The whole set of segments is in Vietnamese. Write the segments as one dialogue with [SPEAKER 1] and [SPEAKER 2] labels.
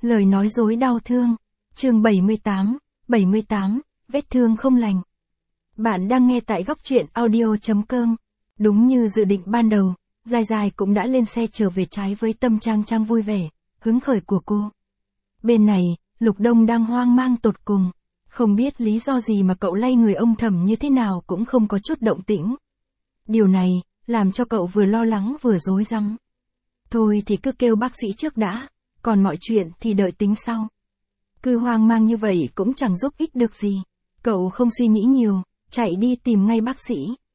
[SPEAKER 1] Lời nói dối đau thương. Chương 78, vết thương không lành. Bạn đang nghe tại góc truyện audio.com. Đúng như dự định ban đầu, Giai Giai cũng đã lên xe trở về trái với tâm trạng vui vẻ, hứng khởi của cô. Bên này, Lục Đông đang hoang mang tột cùng. Không biết lý do gì mà cậu lay người ông Thẩm như thế nào cũng không có chút động tĩnh. Điều này, làm cho cậu vừa lo lắng vừa rối rắm. Thôi thì cứ kêu bác sĩ trước đã, còn mọi chuyện thì đợi tính sau. Cứ hoang mang như vậy cũng chẳng giúp ích được gì. Cậu không suy nghĩ nhiều, chạy đi tìm ngay bác sĩ.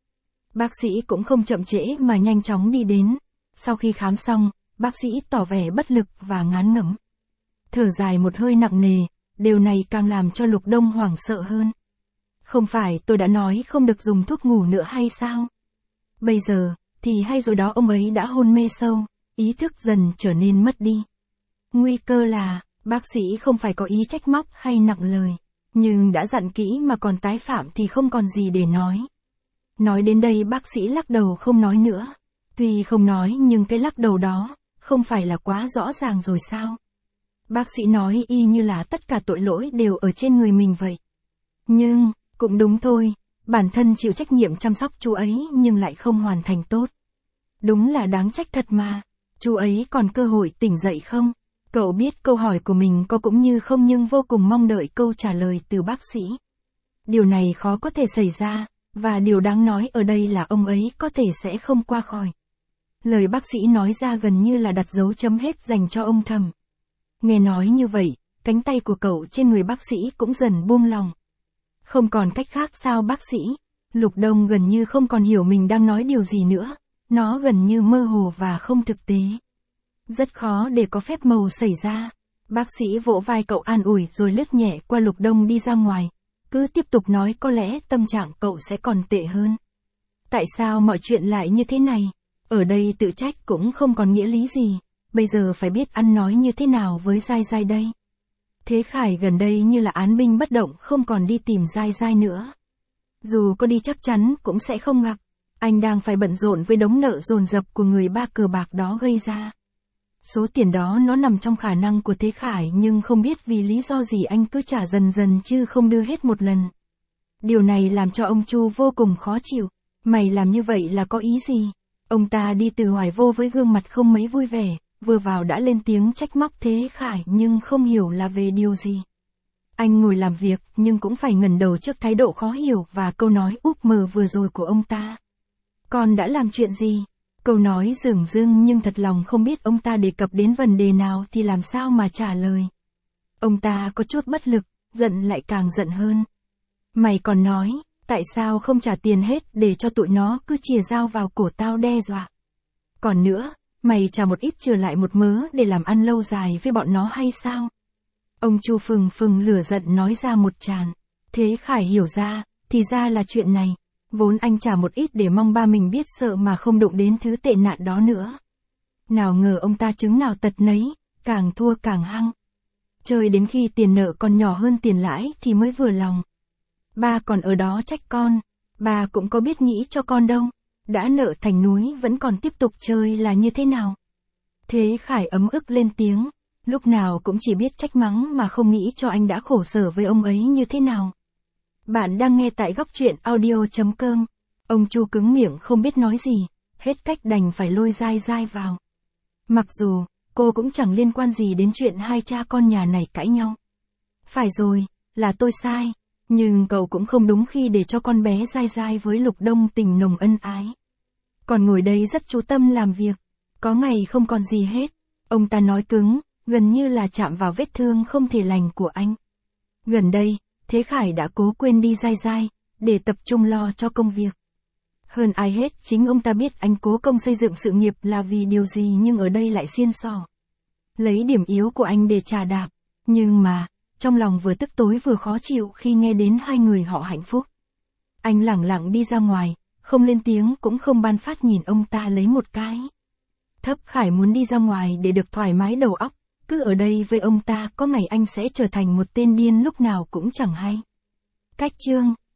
[SPEAKER 1] Bác sĩ cũng không chậm trễ mà nhanh chóng đi đến. Sau khi khám xong, bác sĩ tỏ vẻ bất lực và ngán ngẩm. Thở dài một hơi nặng nề, điều này càng làm cho Lục Đông hoảng sợ hơn. Không phải tôi đã nói không được dùng thuốc ngủ nữa hay sao? Bây giờ, thì hay rồi đó, ông ấy đã hôn mê sâu, ý thức dần trở nên mất đi. Nguy cơ là, bác sĩ không phải có ý trách móc hay nặng lời, nhưng đã dặn kỹ mà còn tái phạm thì không còn gì để nói. Nói đến đây bác sĩ lắc đầu không nói nữa. Tuy không nói nhưng cái lắc đầu đó, không phải là quá rõ ràng rồi sao? Bác sĩ nói y như là tất cả tội lỗi đều ở trên người mình vậy. Nhưng, cũng đúng thôi, bản thân chịu trách nhiệm chăm sóc chú ấy nhưng lại không hoàn thành tốt. Đúng là đáng trách thật mà, chú ấy còn cơ hội tỉnh dậy không? Cậu biết câu hỏi của mình có cũng như không nhưng vô cùng mong đợi câu trả lời từ bác sĩ. Điều này khó có thể xảy ra, và điều đáng nói ở đây là ông ấy có thể sẽ không qua khỏi. Lời bác sĩ nói ra gần như là đặt dấu chấm hết dành cho ông Thẩm. Nghe nói như vậy, cánh tay của cậu trên người bác sĩ cũng dần buông lòng. Không còn cách khác sao bác sĩ? Lục Đông gần như không còn hiểu mình đang nói điều gì nữa. Nó gần như mơ hồ và không thực tế. Rất khó để có phép màu xảy ra. Bác sĩ vỗ vai cậu an ủi rồi lướt nhẹ qua Lục Đông đi ra ngoài. Cứ tiếp tục nói có lẽ tâm trạng cậu sẽ còn tệ hơn. Tại sao mọi chuyện lại như thế này? Ở đây tự trách cũng không còn nghĩa lý gì. Bây giờ phải biết ăn nói như thế nào với Giai Giai đây. Thế Khải gần đây như là án binh bất động không còn đi tìm Giai Giai nữa. Dù có đi chắc chắn cũng sẽ không gặp. Anh đang phải bận rộn với đống nợ dồn dập của người ba cờ bạc đó gây ra. Số tiền đó nó nằm trong khả năng của Thế Khải nhưng không biết vì lý do gì anh cứ trả dần dần chứ không đưa hết một lần. Điều này làm cho ông Chu vô cùng khó chịu. Mày làm như vậy là có ý gì? Ông ta đi từ Hoài vô với gương mặt không mấy vui vẻ, vừa vào đã lên tiếng trách móc Thế Khải nhưng không hiểu là về điều gì. Anh ngồi làm việc nhưng cũng phải ngẩng đầu trước thái độ khó hiểu và câu nói úp mờ vừa rồi của ông ta. Con đã làm chuyện gì? Câu nói dửng dưng nhưng thật lòng không biết ông ta đề cập đến vấn đề nào thì làm sao mà trả lời. Ông ta có chút bất lực, giận lại càng giận hơn. Mày còn nói, tại sao không trả tiền hết để cho tụi nó cứ chìa dao vào cổ tao đe dọa. Còn nữa, mày trả một ít trừ lại một mớ để làm ăn lâu dài với bọn nó hay sao? Ông Chu phừng lửa giận nói ra một tràn. Thế Khải hiểu ra, thì ra là chuyện này. Vốn anh trả một ít để mong ba mình biết sợ mà không đụng đến thứ tệ nạn đó nữa. Nào ngờ ông ta chứng nào tật nấy, càng thua càng hăng. Chơi đến khi tiền nợ còn nhỏ hơn tiền lãi thì mới vừa lòng. Ba còn ở đó trách con, ba cũng có biết nghĩ cho con đâu. Đã nợ thành núi vẫn còn tiếp tục chơi là như thế nào? Thế Khải ấm ức lên tiếng, lúc nào cũng chỉ biết trách mắng mà không nghĩ cho anh đã khổ sở với ông ấy như thế nào. Bạn đang nghe tại góc truyện audio.com. Ông Chu cứng miệng không biết nói gì, hết cách đành phải lôi Giai Giai vào. Mặc dù, cô cũng chẳng liên quan gì đến chuyện hai cha con nhà này cãi nhau. Phải rồi, là tôi sai, nhưng cậu cũng không đúng khi để cho con bé Giai Giai với Lục Đông tình nồng ân ái. Còn ngồi đây rất chú tâm làm việc, có ngày không còn gì hết. Ông ta nói cứng, gần như là chạm vào vết thương không thể lành của anh. Gần đây, Thế Khải đã cố quên đi Giai Giai, để tập trung lo cho công việc. Hơn ai hết chính ông ta biết anh cố công xây dựng sự nghiệp là vì điều gì nhưng ở đây lại xiên xỏ. Lấy điểm yếu của anh để trà đạp, nhưng mà, trong lòng vừa tức tối vừa khó chịu khi nghe đến hai người họ hạnh phúc. Anh lẳng lặng đi ra ngoài, không lên tiếng cũng không ban phát nhìn ông ta lấy một cái. Thấp Khải muốn đi ra ngoài để được thoải mái đầu óc. Cứ ở đây với ông ta có ngày anh sẽ trở thành một tên điên lúc nào cũng chẳng hay. Cách chương